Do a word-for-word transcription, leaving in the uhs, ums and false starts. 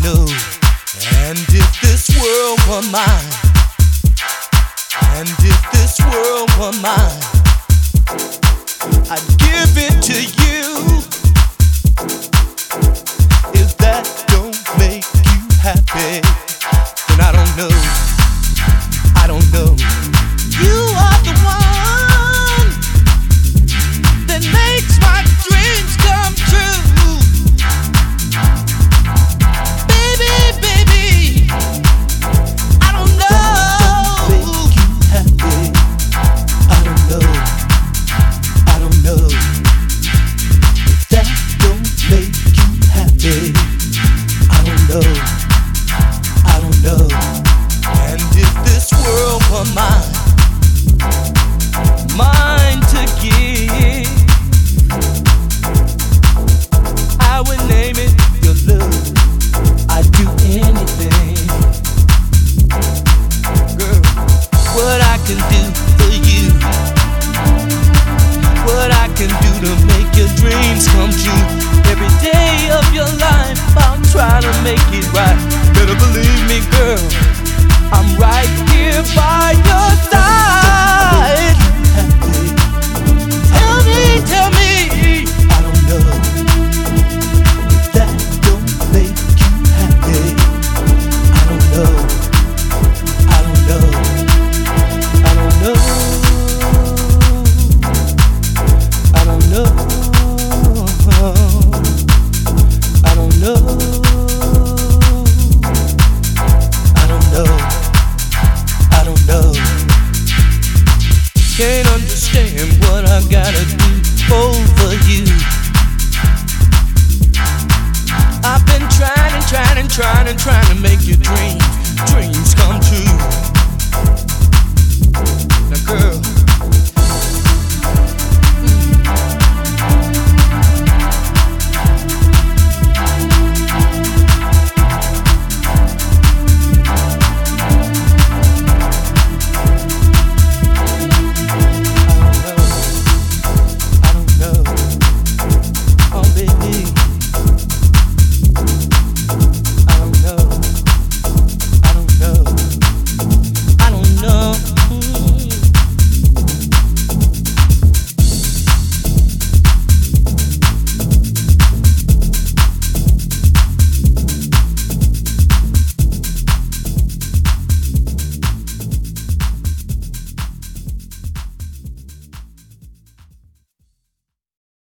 know. And if this world were mine, and if this world were mine, I'd give it to you. If that don't make you happy, then I don't know. I don't know. You are the one that makes my dreams come true. Baby, baby, I don't know. That don't make you happy. I don't know. I don't know. If that don't make you happy, I don't know. I don't know. And if this world were mine, mine to give, I would name it your love. I'd do anything, girl. What I can do for you, what I can do to make your dreams come true. Every day of your life, I'll try to make it right.